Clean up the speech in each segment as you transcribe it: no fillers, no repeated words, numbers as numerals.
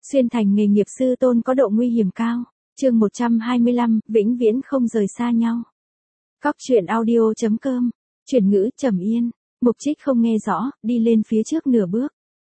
Xuyên thành nghề nghiệp sư tôn có độ nguy hiểm cao. Chương 125, vĩnh viễn không rời xa nhau. Cóc truyện audio.com. Chuyển ngữ trầm yên. Mục Trích không nghe rõ, đi lên phía trước nửa bước.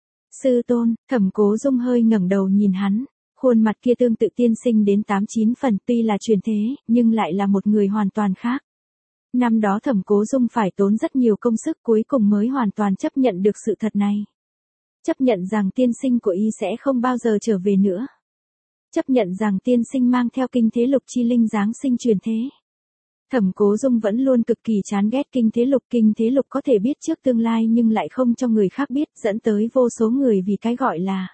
Sư tôn, Thẩm Cố Dung hơi ngẩng đầu nhìn hắn. Khuôn mặt kia tương tự tiên sinh đến 89 phần, tuy là truyền thế, nhưng lại là một người hoàn toàn khác. Năm đó Thẩm Cố Dung phải tốn rất nhiều công sức cuối cùng mới hoàn toàn chấp nhận được sự thật này. Chấp nhận rằng tiên sinh của y sẽ không bao giờ trở về nữa. Chấp nhận rằng tiên sinh mang theo kinh thế lục chi linh giáng sinh truyền thế. Thẩm Cố Dung vẫn luôn cực kỳ chán ghét kinh thế lục có thể biết trước tương lai nhưng lại không cho người khác biết, dẫn tới vô số người vì cái gọi là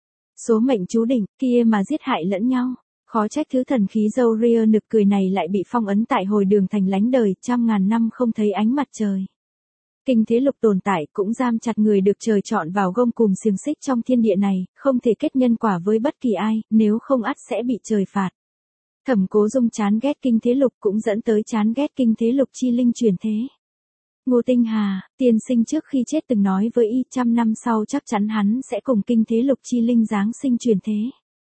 số mệnh chú định kia mà giết hại lẫn nhau. Khó trách thứ thần khí dâu ria nực cười này lại bị phong ấn tại hồi đường thành lánh đời, trăm ngàn năm không thấy ánh mặt trời. Kinh thế lục tồn tại cũng giam chặt người được trời chọn vào gông cùm xiềng xích trong thiên địa này, không thể kết nhân quả với bất kỳ ai, nếu không ắt sẽ bị trời phạt. Thẩm Cố Dung chán ghét kinh thế lục cũng dẫn tới chán ghét kinh thế lục chi linh truyền thế. Ngô Tinh Hà, tiên sinh trước khi chết từng nói với y 100 năm sau chắc chắn hắn sẽ cùng kinh thế lục chi linh giáng sinh truyền thế.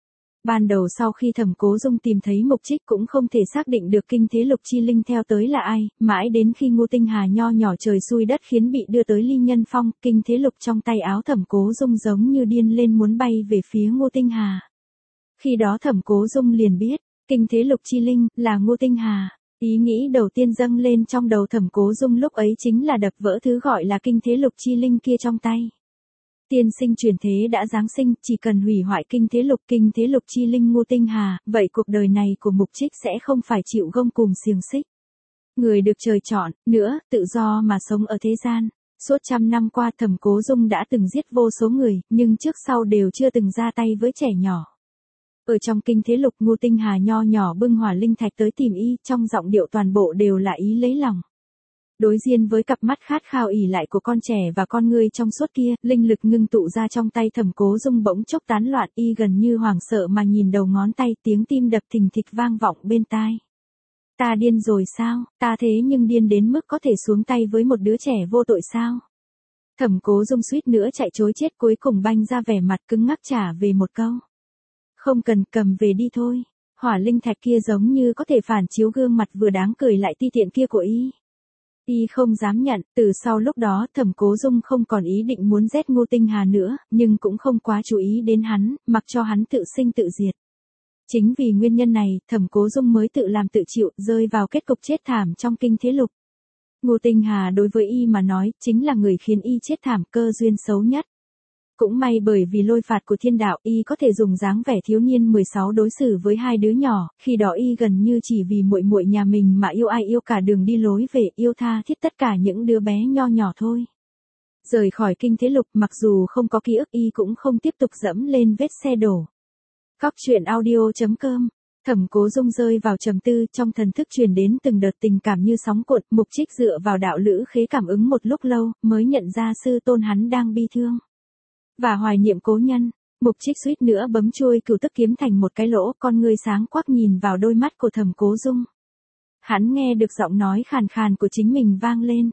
Ban đầu sau khi Thẩm Cố Dung tìm thấy Mục Trích cũng không thể xác định được kinh thế lục chi linh theo tới là ai, mãi đến khi Ngô Tinh Hà nho nhỏ trời xui đất khiến bị đưa tới Ly Nhân Phong, kinh thế lục trong tay áo Thẩm Cố Dung giống như điên lên muốn bay về phía Ngô Tinh Hà. Khi đó Thẩm Cố Dung liền biết, kinh thế lục chi linh là Ngô Tinh Hà. Ý nghĩ đầu tiên dâng lên trong đầu Thẩm Cố Dung lúc ấy chính là đập vỡ thứ gọi là kinh thế lục chi linh kia trong tay. Tiên sinh truyền thế đã giáng sinh, chỉ cần hủy hoại kinh thế lục chi linh Ngô Tinh Hà, vậy cuộc đời này của Mục Trích sẽ không phải chịu gông cùm xiềng xích. Người được trời chọn, nữa, tự do mà sống ở thế gian. Suốt 100 năm qua Thẩm Cố Dung đã từng giết vô số người, nhưng trước sau đều chưa từng ra tay với trẻ nhỏ. Ở trong kinh thế lục Ngô Tinh Hà nho nhỏ bưng hỏa linh thạch tới tìm y, trong giọng điệu toàn bộ đều là ý lấy lòng. Đối diện với cặp mắt khát khao ỉ lại của con trẻ và con ngươi trong suốt kia, linh lực ngưng tụ ra trong tay Thẩm Cố Dung bỗng chốc tán loạn, y gần như hoảng sợ mà nhìn đầu ngón tay, tiếng tim đập thình thịch vang vọng bên tai. Ta điên rồi sao, ta thế nhưng điên đến mức có thể xuống tay với một đứa trẻ vô tội sao? Thẩm Cố Dung suýt nữa chạy trối chết, cuối cùng banh ra vẻ mặt cứng ngắc trả về một câu. Không cần, cầm về đi thôi. Hỏa linh thạch kia giống như có thể phản chiếu gương mặt vừa đáng cười lại ti tiện kia của y. Y không dám nhận, từ sau lúc đó Thẩm Cố Dung không còn ý định muốn giết Ngô Tinh Hà nữa, nhưng cũng không quá chú ý đến hắn, mặc cho hắn tự sinh tự diệt. Chính vì nguyên nhân này, Thẩm Cố Dung mới tự làm tự chịu, rơi vào kết cục chết thảm trong kinh thế lục. Ngô Tinh Hà đối với y mà nói, chính là người khiến y chết thảm, cơ duyên xấu nhất. Cũng may bởi vì lôi phạt của thiên đạo, y có thể dùng dáng vẻ thiếu niên 16 đối xử với hai đứa nhỏ, khi đó y gần như chỉ vì muội muội nhà mình mà yêu ai yêu cả đường đi lối về, yêu tha thiết tất cả những đứa bé nho nhỏ thôi. Rời khỏi kinh thế lục, mặc dù không có ký ức y cũng không tiếp tục dẫm lên vết xe đổ. Cóc truyện audio.com. Thẩm Cố Dung rơi vào trầm tư, trong thần thức truyền đến từng đợt tình cảm như sóng cuộn, Mục Trích dựa vào đạo lữ khế cảm ứng một lúc lâu, mới nhận ra sư tôn hắn đang bi thương và hoài niệm cố nhân. Mục Trích suýt nữa bấm chuôi cửu tức kiếm thành một cái lỗ, con ngươi sáng quắc nhìn vào đôi mắt của Thẩm Cố Dung. Hắn nghe được giọng nói khàn khàn của chính mình vang lên.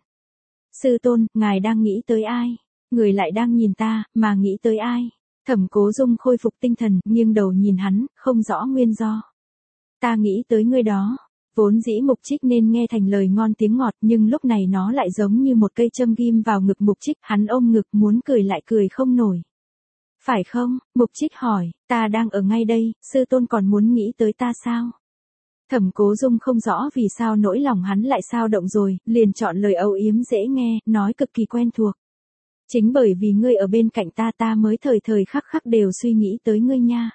Sư tôn, ngài đang nghĩ tới ai? Người lại đang nhìn ta, mà nghĩ tới ai? Thẩm Cố Dung khôi phục tinh thần, nghiêng đầu nhìn hắn, không rõ nguyên do. Ta nghĩ tới ngươi đó. Vốn dĩ Mục Trích nên nghe thành lời ngon tiếng ngọt, nhưng lúc này nó lại giống như một cây châm ghim vào ngực Mục Trích, hắn ôm ngực muốn cười lại cười không nổi. Phải không? Mục Trích hỏi, ta đang ở ngay đây, sư tôn còn muốn nghĩ tới ta sao? Thẩm Cố Dung không rõ vì sao nỗi lòng hắn lại sao động rồi, liền chọn lời âu yếm dễ nghe, nói cực kỳ quen thuộc. Chính bởi vì ngươi ở bên cạnh ta mới thời thời khắc khắc đều suy nghĩ tới ngươi nha.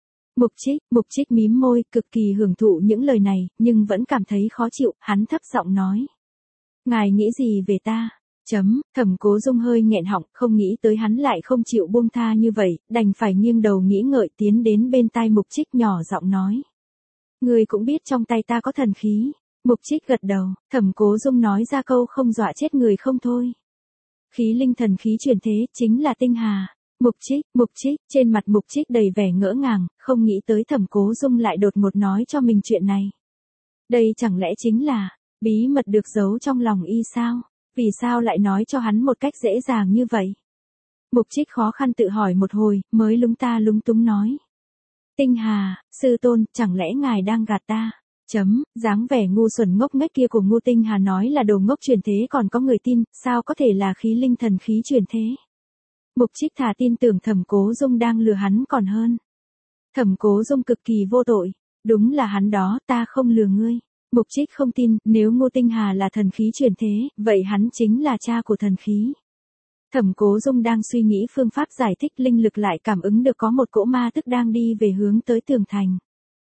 Mục Trích mím môi, cực kỳ hưởng thụ những lời này, nhưng vẫn cảm thấy khó chịu, hắn thấp giọng nói. Ngài nghĩ gì về ta? Thẩm Cố Dung hơi nghẹn họng, không nghĩ tới hắn lại không chịu buông tha như vậy, đành phải nghiêng đầu nghĩ ngợi tiến đến bên tai Mục Trích nhỏ giọng nói. Ngươi cũng biết trong tay ta có thần khí. Mục Trích gật đầu, Thẩm Cố Dung nói ra câu không dọa chết người không thôi. Khí linh thần khí truyền thế, chính là Tinh Hà. Mục Trích, trên mặt Mục Trích đầy vẻ ngỡ ngàng, không nghĩ tới Thẩm Cố Dung lại đột ngột nói cho mình chuyện này. Đây chẳng lẽ chính là bí mật được giấu trong lòng y sao? Vì sao lại nói cho hắn một cách dễ dàng như vậy? Mục Trích khó khăn tự hỏi một hồi, mới lúng ta lúng túng nói. Tinh Hà, sư tôn, chẳng lẽ ngài đang gạt ta? Dáng vẻ ngu xuẩn ngốc nghếch kia của Ngô Tinh Hà nói là đồ ngốc truyền thế còn có người tin, sao có thể là khí linh thần khí truyền thế? Mục Trích thà tin tưởng Thẩm Cố Dung đang lừa hắn còn hơn. Thẩm Cố Dung cực kỳ vô tội, đúng là hắn đó, ta không lừa ngươi. Mục Trích không tin, nếu Ngô Tinh Hà là thần khí truyền thế, vậy hắn chính là cha của thần khí. Thẩm Cố Dung đang suy nghĩ phương pháp giải thích, linh lực lại cảm ứng được có một cỗ ma tức đang đi về hướng tới tường thành.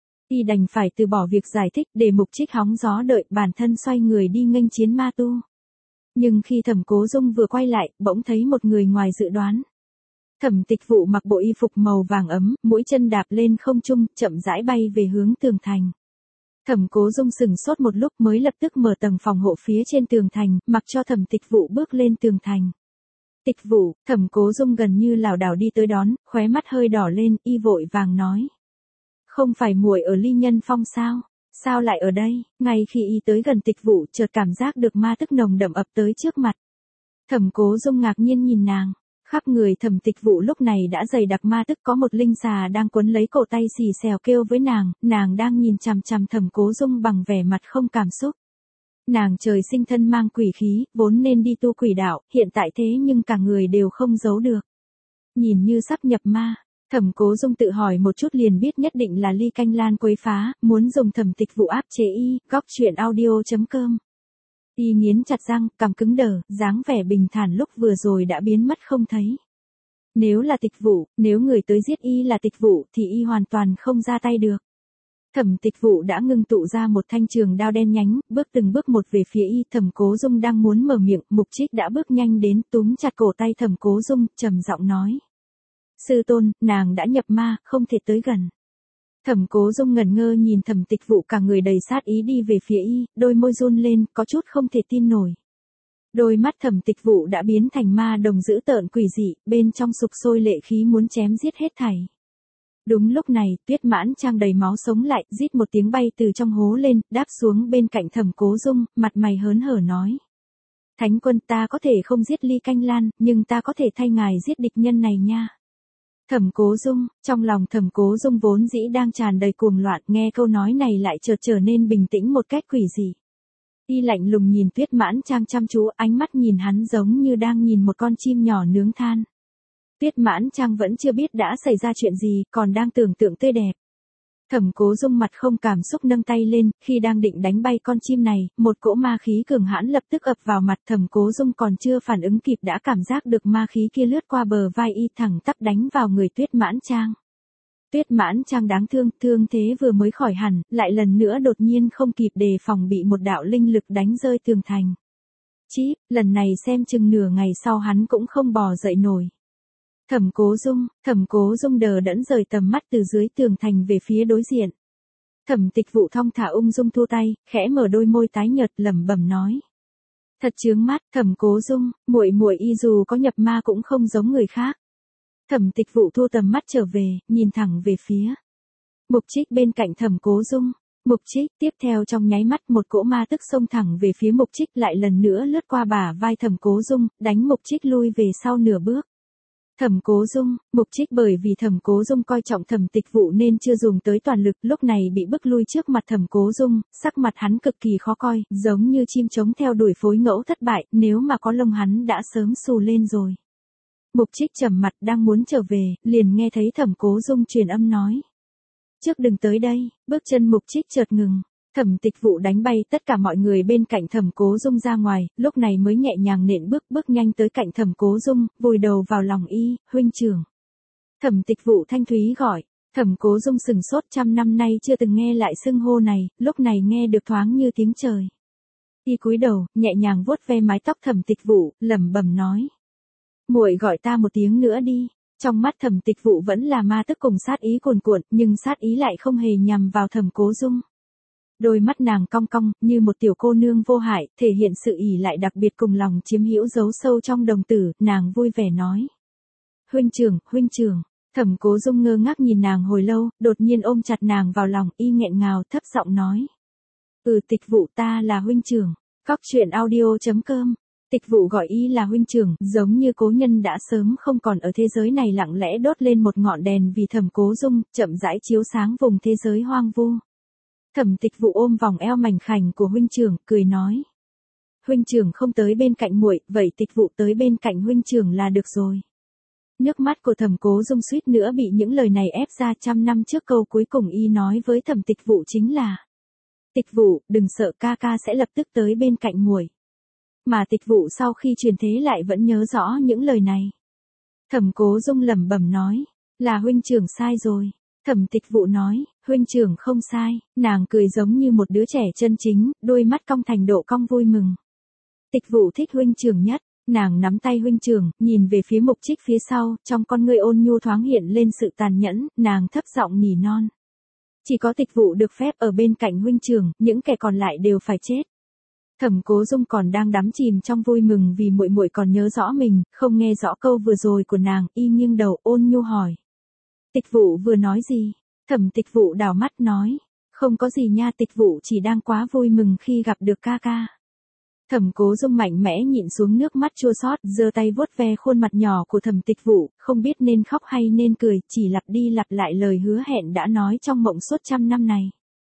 Y đành phải từ bỏ việc giải thích để Mục Trích hóng gió đợi bản thân xoay người đi nghênh chiến ma tu. Nhưng khi Thẩm Cố Dung vừa quay lại, bỗng thấy một người ngoài dự đoán. Thẩm Tịch Vụ mặc bộ y phục màu vàng ấm, mũi chân đạp lên không trung, chậm rãi bay về hướng tường thành. Thẩm Cố Dung sừng sốt một lúc mới lập tức mở tầng phòng hộ phía trên tường thành, mặc cho Thẩm Tịch Vụ bước lên tường thành. Tịch Vụ, Thẩm Cố Dung gần như lảo đảo đi tới đón, khóe mắt hơi đỏ lên, y vội vàng nói. Không phải muội ở Ly Nhân Phong sao? Sao lại ở đây? Ngay khi y tới gần Tịch Vụ, chợt cảm giác được ma tức nồng đậm ập tới trước mặt. Thẩm Cố Dung ngạc nhiên nhìn nàng. Khắp người Thẩm Tịch Vụ lúc này đã dày đặc ma tức, có một linh xà đang quấn lấy cổ tay xì xèo kêu với nàng đang nhìn chằm chằm Thẩm Cố Dung bằng vẻ mặt không cảm xúc. Nàng trời sinh thân mang quỷ khí, vốn nên đi tu quỷ đạo, hiện tại thế nhưng cả người đều không giấu được. Nhìn như sắp nhập ma, Thẩm Cố Dung tự hỏi một chút liền biết nhất định là Ly Canh Lan quấy phá, muốn dùng Thẩm Tịch Vụ áp chế y. Góc truyện audio.com. Y nghiến chặt răng, cằm cứng đờ, dáng vẻ bình thản lúc vừa rồi đã biến mất không thấy. Nếu là Tịch Vụ, nếu người tới giết y là Tịch Vụ thì y hoàn toàn không ra tay được. Thẩm Tịch Vụ đã ngưng tụ ra một thanh trường đao đen nhánh, bước từng bước một về phía y. Thẩm Cố Dung đang muốn mở miệng, Mục Trích đã bước nhanh đến, túm chặt cổ tay Thẩm Cố Dung, trầm giọng nói. Sư tôn, nàng đã nhập ma, không thể tới gần. Thẩm Cố Dung ngẩn ngơ nhìn Thẩm Tịch Vụ cả người đầy sát ý đi về phía y, đôi môi run lên, có chút không thể tin nổi. Đôi mắt Thẩm Tịch Vụ đã biến thành ma đồng dữ tợn quỷ dị, bên trong sục sôi lệ khí muốn chém giết hết thảy. Đúng lúc này, Tuyết Mãn Trang đầy máu sống lại, rít một tiếng bay từ trong hố lên, đáp xuống bên cạnh Thẩm Cố Dung, mặt mày hớn hở nói. Thánh quân, ta có thể không giết Ly Canh Lan, nhưng ta có thể thay ngài giết địch nhân này nha. Thẩm Cố Dung, trong lòng Thẩm Cố Dung vốn dĩ đang tràn đầy cuồng loạn, nghe câu nói này lại chợt trở nên bình tĩnh một cách quỷ dị. Y lạnh lùng nhìn Tuyết Mãn Trang chăm chú, ánh mắt nhìn hắn giống như đang nhìn một con chim nhỏ nướng than. Tuyết Mãn Trang vẫn chưa biết đã xảy ra chuyện gì, còn đang tưởng tượng tươi đẹp. Thẩm Cố Dung mặt không cảm xúc nâng tay lên, khi đang định đánh bay con chim này, một cỗ ma khí cường hãn lập tức ập vào mặt. Thẩm Cố Dung còn chưa phản ứng kịp đã cảm giác được ma khí kia lướt qua bờ vai y, thẳng tắp đánh vào người Tuyết Mãn Trang. Tuyết Mãn Trang đáng thương, thương thế vừa mới khỏi hẳn, lại lần nữa đột nhiên không kịp đề phòng bị một đạo linh lực đánh rơi tường thành. Chí, lần này xem chừng nửa ngày sau hắn cũng không bò dậy nổi. Thẩm Cố Dung đờ đẫn rời tầm mắt từ dưới tường thành về phía đối diện. Thẩm Tịch Vụ thong thả ung dung thu tay, khẽ mở đôi môi tái nhợt lẩm bẩm nói. Thật chướng mắt, Thẩm Cố Dung, muội y dù có nhập ma cũng không giống người khác. Thẩm Tịch Vụ thu tầm mắt trở về, nhìn thẳng về phía Mục Trích bên cạnh Thẩm Cố Dung. Mục Trích, tiếp theo trong nháy mắt một cỗ ma tức xông thẳng về phía Mục Trích, lại lần nữa lướt qua bả vai Thẩm Cố Dung, đánh Mục Trích lui về sau nửa bước. Thẩm Cố Dung, Mục Trích bởi vì Thẩm Cố Dung coi trọng Thẩm Tịch Vụ nên chưa dùng tới toàn lực, lúc này bị bức lui trước mặt Thẩm Cố Dung, sắc mặt hắn cực kỳ khó coi, giống như chim trống theo đuổi phối ngẫu thất bại, nếu mà có lông hắn đã sớm xù lên rồi. Mục Trích trầm mặt đang muốn trở về, liền nghe thấy Thẩm Cố Dung truyền âm nói. Trước đừng tới đây, bước chân Mục Trích chợt ngừng. Thẩm Tịch Vụ đánh bay tất cả mọi người bên cạnh Thẩm Cố Dung ra ngoài, lúc này mới nhẹ nhàng nện bước nhanh tới cạnh Thẩm Cố Dung, vùi đầu vào lòng y, huynh trưởng. Thẩm Tịch Vụ thanh thúy gọi, Thẩm Cố Dung sừng sốt, 100 năm nay chưa từng nghe lại xưng hô này, lúc này nghe được thoáng như tiếng trời. Y cúi đầu, nhẹ nhàng vuốt ve mái tóc Thẩm Tịch Vụ, lẩm bẩm nói. Muội gọi ta một tiếng nữa đi. Trong mắt Thẩm Tịch Vụ vẫn là ma tức cùng sát ý cuồn cuộn, nhưng sát ý lại không hề nhằm vào Thẩm Cố Dung. Đôi mắt nàng cong cong, như một tiểu cô nương vô hại, thể hiện sự ỷ lại đặc biệt cùng lòng chiếm hữu giấu sâu trong đồng tử, nàng vui vẻ nói. Huynh trưởng, Thẩm Cố Dung ngơ ngác nhìn nàng hồi lâu, đột nhiên ôm chặt nàng vào lòng, y nghẹn ngào thấp giọng nói. Tịch Vụ, ta là huynh trưởng. Góc truyện audio.com Tịch Vụ gọi y là huynh trưởng, giống như cố nhân đã sớm không còn ở thế giới này, lặng lẽ đốt lên một ngọn đèn vì Thẩm Cố Dung, chậm rãi chiếu sáng vùng thế giới hoang vu. Thẩm Tịch Vụ ôm vòng eo mảnh khảnh của huynh trưởng, cười nói: huynh trưởng không tới bên cạnh muội, vậy Tịch Vụ tới bên cạnh huynh trưởng là được rồi. Nước mắt của Thẩm Cố Dung suýt nữa bị những lời này ép ra. 100 năm trước câu cuối cùng y nói với Thẩm Tịch Vụ chính là: Tịch Vụ, đừng sợ, ca ca sẽ lập tức tới bên cạnh muội. Mà Tịch Vụ sau khi truyền thế lại vẫn nhớ rõ những lời này. Thẩm Cố Dung lẩm bẩm nói: là huynh trưởng sai rồi. Thẩm Tịch Vụ nói: huynh trưởng không sai. Nàng cười giống như một đứa trẻ chân chính, đôi mắt cong thành độ cong vui mừng. Tịch Vụ thích huynh trưởng nhất. Nàng nắm tay huynh trưởng, nhìn về phía Mục Trích phía sau, trong con ngươi ôn nhu thoáng hiện lên sự tàn nhẫn, nàng thấp giọng nỉ non: chỉ có Tịch Vụ được phép ở bên cạnh huynh trưởng, những kẻ còn lại đều phải chết. Thẩm Cố Dung còn đang đắm chìm trong vui mừng vì muội muội còn nhớ rõ mình, không nghe rõ câu vừa rồi của nàng, y nghiêng đầu ôn nhu hỏi: Tịch Vụ vừa nói gì? Thẩm Tịch Vụ đảo mắt nói: không có gì nha, Tịch Vụ chỉ đang quá vui mừng khi gặp được ca ca. Thẩm Cố Dung mạnh mẽ nhịn xuống nước mắt chua xót, giơ tay vuốt ve khuôn mặt nhỏ của Thẩm Tịch Vụ, không biết nên khóc hay nên cười, chỉ lặp đi lặp lại lời hứa hẹn đã nói trong mộng suốt 100 năm này.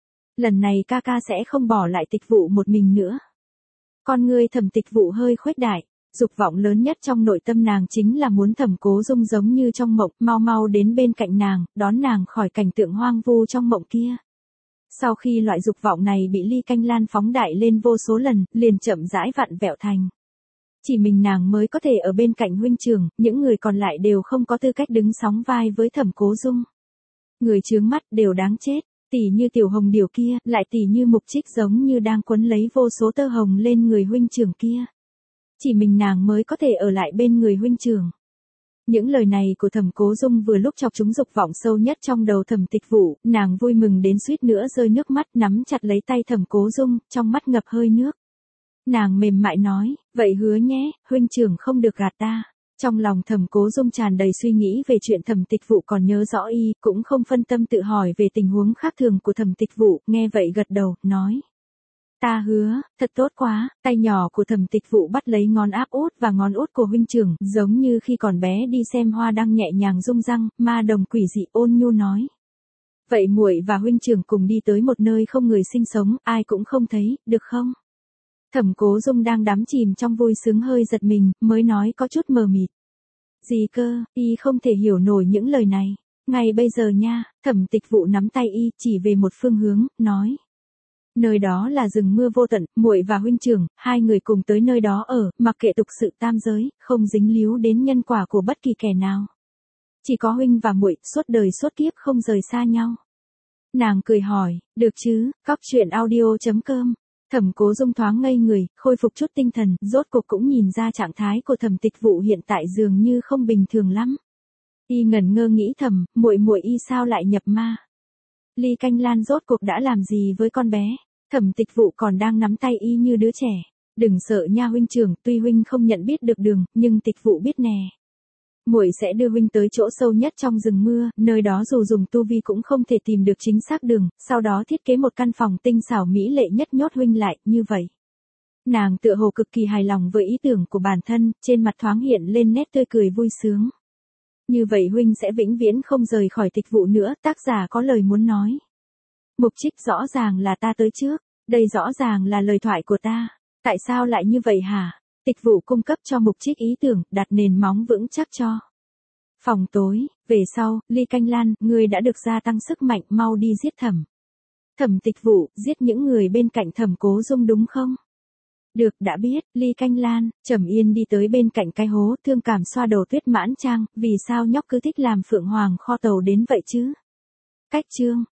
Lần này ca ca sẽ không bỏ lại Tịch Vụ một mình nữa. Con ngươi Thẩm Tịch Vụ hơi khuếch đại, dục vọng lớn nhất trong nội tâm nàng chính là muốn Thẩm Cố Dung giống như trong mộng, mau mau đến bên cạnh nàng, đón nàng khỏi cảnh tượng hoang vu trong mộng kia. Sau khi loại dục vọng này bị Ly Canh Lan phóng đại lên vô số lần, liền chậm rãi vặn vẹo thành: chỉ mình nàng mới có thể ở bên cạnh huynh trưởng, những người còn lại đều không có tư cách đứng sóng vai với Thẩm Cố Dung. Người chướng mắt đều đáng chết, tỉ như Tiểu Hồng Điều kia, lại tỉ như Mục Trích giống như đang quấn lấy vô số tơ hồng lên người huynh trưởng kia. Chỉ mình nàng mới có thể ở lại bên người huynh trưởng. Những lời này của Thẩm Cố Dung vừa lúc chọc trúng dục vọng sâu nhất trong đầu Thẩm Tịch Vụ, nàng vui mừng đến suýt nữa rơi nước mắt, nắm chặt lấy tay Thẩm Cố Dung, trong mắt ngập hơi nước. Nàng mềm mại nói: vậy hứa nhé, huynh trưởng không được gạt ta. Trong lòng Thẩm Cố Dung tràn đầy suy nghĩ về chuyện Thẩm Tịch Vụ còn nhớ rõ y, cũng không phân tâm tự hỏi về tình huống khác thường của Thẩm Tịch Vụ, nghe vậy gật đầu, nói: ta hứa, thật tốt quá. Tay nhỏ của Thẩm Tịch Vụ bắt lấy ngón áp út và ngón út của huynh trưởng, giống như khi còn bé đi xem hoa đăng nhẹ nhàng rung răng, ma đồng quỷ dị ôn nhu nói: vậy muội và huynh trưởng cùng đi tới một nơi không người sinh sống, ai cũng không thấy, được không? Thẩm Cố Dung đang đắm chìm trong vui sướng hơi giật mình, mới nói có chút mờ mịt: gì cơ? Y không thể hiểu nổi những lời này. Ngay bây giờ nha. Thẩm Tịch Vụ nắm tay y, chỉ về một phương hướng, nói: nơi đó là rừng mưa vô tận, muội và huynh trưởng, hai người cùng tới nơi đó ở, mặc kệ tục sự tam giới, không dính líu đến nhân quả của bất kỳ kẻ nào. Chỉ có huynh và muội, suốt đời suốt kiếp không rời xa nhau. Nàng cười hỏi: được chứ? Cóc truyện audio.com. Thẩm Cố Dung thoáng ngây người, khôi phục chút tinh thần, rốt cuộc cũng nhìn ra trạng thái của Thẩm Tịch Vụ hiện tại dường như không bình thường lắm. Y ngẩn ngơ nghĩ thầm, muội muội y sao lại nhập ma? Ly Canh Lan rốt cuộc đã làm gì với con bé? Thẩm Tịch Vụ còn đang nắm tay y như đứa trẻ. Đừng sợ nha huynh trưởng, tuy huynh không nhận biết được đường, nhưng Tịch Vụ biết nè. Muội sẽ đưa huynh tới chỗ sâu nhất trong rừng mưa, nơi đó dù dùng tu vi cũng không thể tìm được chính xác đường, sau đó thiết kế một căn phòng tinh xảo mỹ lệ nhất nhốt huynh lại, như vậy. Nàng tựa hồ cực kỳ hài lòng với ý tưởng của bản thân, trên mặt thoáng hiện lên nét tươi cười vui sướng. Như vậy huynh sẽ vĩnh viễn không rời khỏi Tịch Vụ nữa, tác giả có lời muốn nói. Mục Trích: rõ ràng là ta tới trước, đây rõ ràng là lời thoại của ta. Tại sao lại như vậy hả? Tịch Vụ cung cấp cho Mục Trích ý tưởng, đặt nền móng vững chắc cho. Phòng tối, về sau, Ly Canh Lan, ngươi đã được gia tăng sức mạnh, mau đi giết Thẩm Tịch Vụ, giết những người bên cạnh Thẩm Cố Dung đúng không? Được, đã biết. Ly Canh Lan, trầm yên đi tới bên cạnh cái hố, thương cảm xoa đầu Tuyết Mãn Trang, vì sao nhóc cứ thích làm Phượng Hoàng kho tàu đến vậy chứ? Cách chương